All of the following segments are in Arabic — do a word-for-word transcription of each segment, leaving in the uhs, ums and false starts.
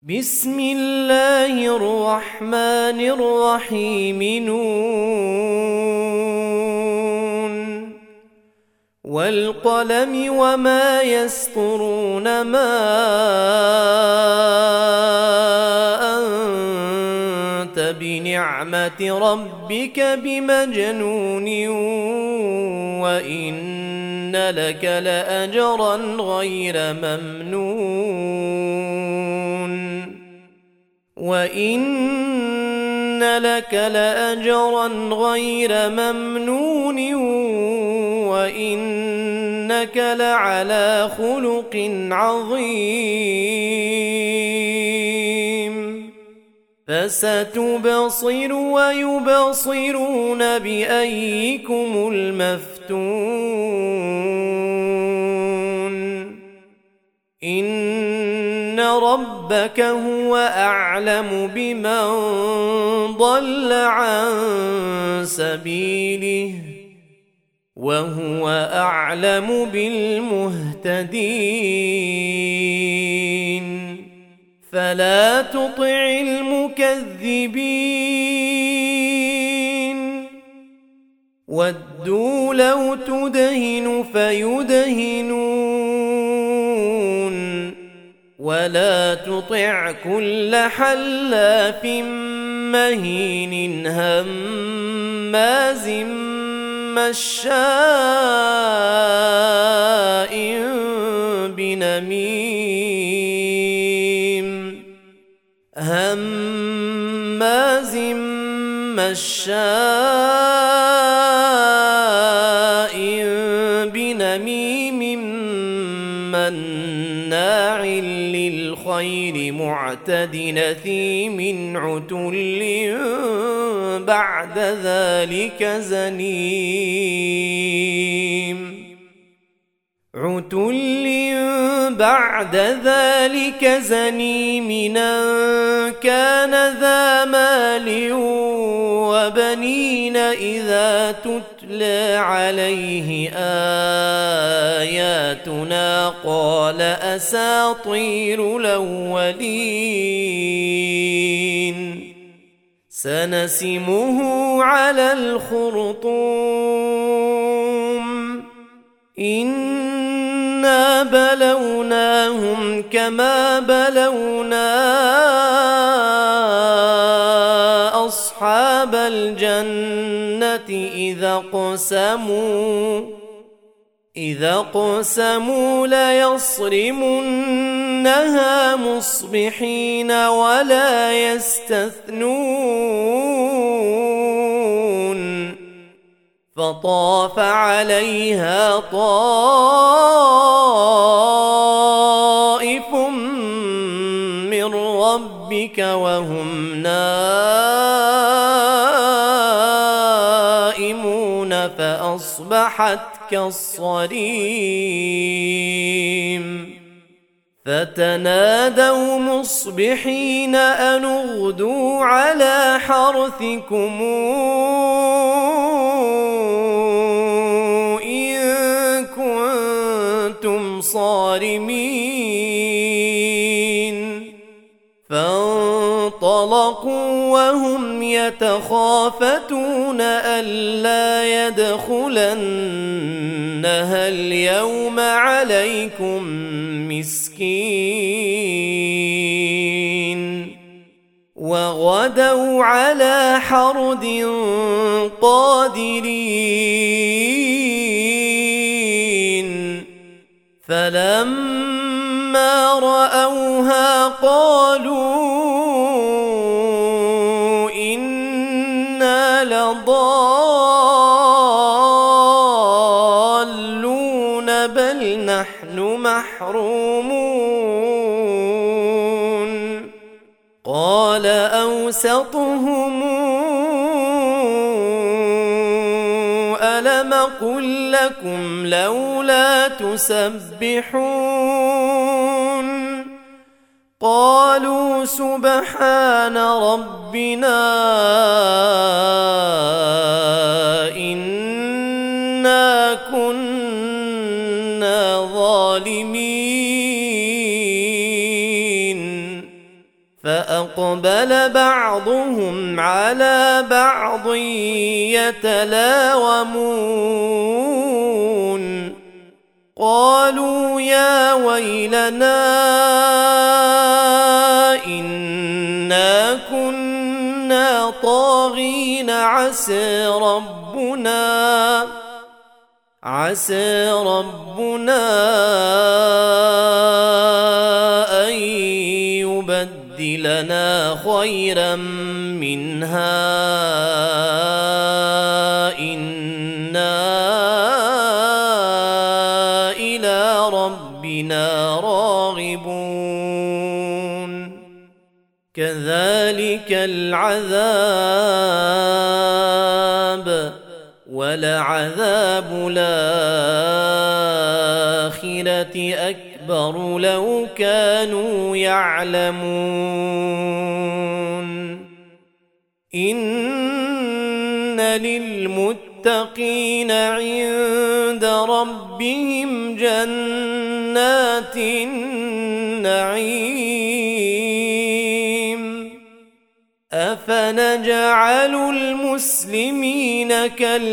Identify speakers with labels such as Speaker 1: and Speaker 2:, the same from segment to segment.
Speaker 1: بسم الله الرحمن الرحيم نون والقلم وما يسطرون ما أنت بنعمة ربك بمجنون وإن لك لأجرا غير ممنون وَإِنَّ لَكَ لَأَجْرًا غَيْرَ مَمْنُونٍ وَإِنَّكَ لَعَلَى خُلُقٍ عَظِيمٍ فَسَتُبْصِرُ وَيُبْصِرُونَ بِأَيِّكُمُ الْمَفْتُونُ إِنَّ رَبَّكَ هُوَ أَعْلَمُ بِمَنْ ضَلَّ عَنْ سَبِيلِهِ وَهُوَ أَعْلَمُ بِالْمُهْتَدِينَ فَلَا تُطِعِ الْمُكَذِّبِينَ وَدُّوا لَوْ تُدْهِنُ فَيُدْهِنُونَ ولا تطع كل حلاف مهين هماز مشاء بنميم هماز مشاء بنميم مناع للخير معتد نثيم عتل بعد ذلك زنيم عتل بعد ذلك زنيم أن كان ذا مال وبنين إذا تتلى عليه آياتنا قال أساطير الأولين سنسمه على الخرطوم إنا بلوناهم كما بلونا أصحاب الجنة إذا قسموا إذا قسموا ليصرمنها مصبحين ولا يستثنون فطاف عليها طائف من ربك وهم نائمون فأصبحت كالصريم فتنادوا مصبحين أن اغدوا على حرثكم إن كنتم صارمين فانطلقوا وهم يتخافتون ألا يدخلنها اليوم عليكم مسكين وغدوا على حرد قادرين فلما رأوها قالوا إنا لضالون بل نحن محرومون قال أوسطهم ألم قل لكم لولا تسبحون قالوا سبحان ربنا إنا كنا ظالمين فأقبل بعضهم على بعض يتلاومون قالوا يا ويلنا إنا كنا طاغين عسى ربنا عسى ربنا أن يبدلنا خيرا منها إنا إلى ربنا راغبون كذلك العذاب ولعذاب الآخرة أكبر لو كانوا يعلمون إن للمتقين عند ربهم جنات النعيم أفنجعل المسلمين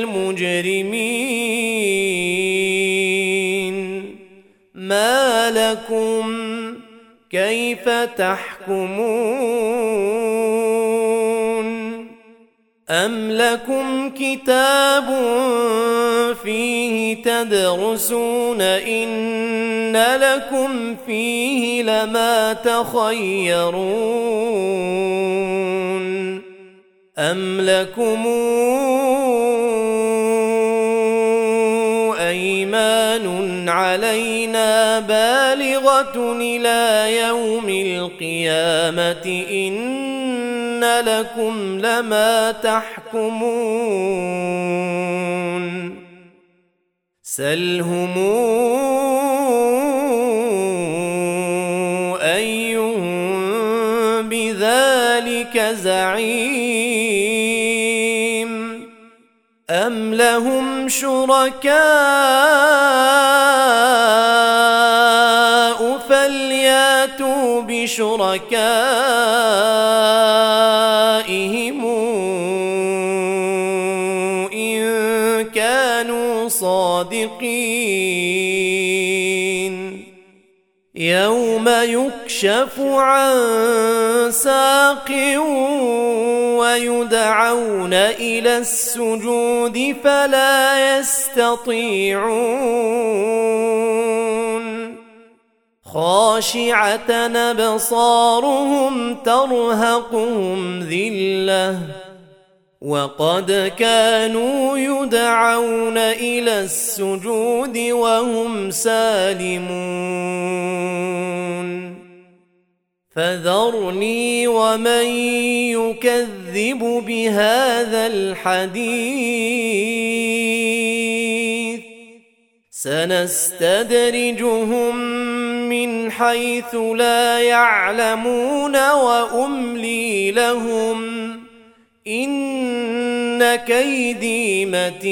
Speaker 1: كالمجرمين ما لكم كيف تحكمون أم لكم كتاب فيه تدرسون إن لكم فيه لما تخيرون أم لكم أيمان علينا بالغة إلى يوم القيامة إن لكم لما تحكمون سلهم أيهم بذلك زعيم أم لهم شركاء فلياتوا بشركائهم إن كانوا صادقين يوم يكشف عن ساق ويدعون إلى السجود فلا يستطيعون خاشعة أبصارهم ترهقهم ذلة وقد كانوا يدعون إلى السجود وهم سالمون فذرني ومن يكذب بهذا الحديث سنستدرجهم من حيث لا يعلمون وأملي لهم إن كيدي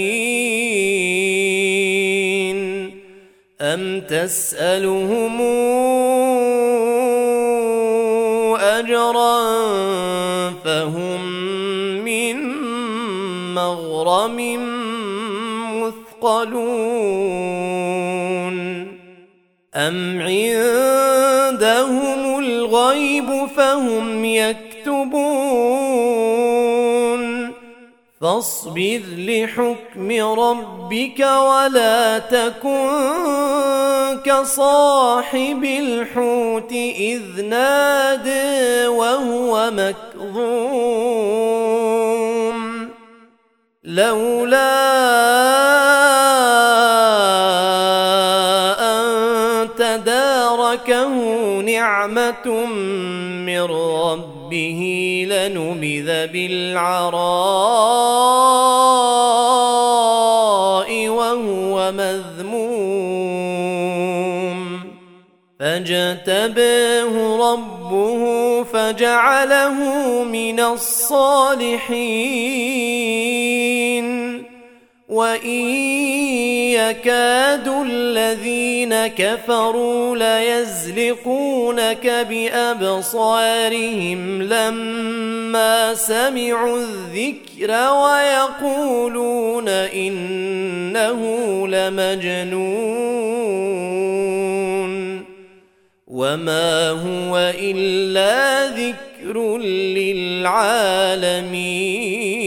Speaker 1: متين أم تسألهم أجرا فهم من مغرم مثقلون أم عندهم الغيب فهم يكتبون فاصبر لحكم ربك ولا تكن كصاحب الحوت إذ نادى وهو مكظوم لولا أن تداركه نعمة من ربه لنبذ بالعراء وهو مذموم فاجتباه ربه فجعله من الصالحين وإن يكاد الذين كفروا ليزلقونك بأبصارهم لما سمعوا الذكر ويقولون إنه لمجنون وما هو إلا ذكر للعالمين.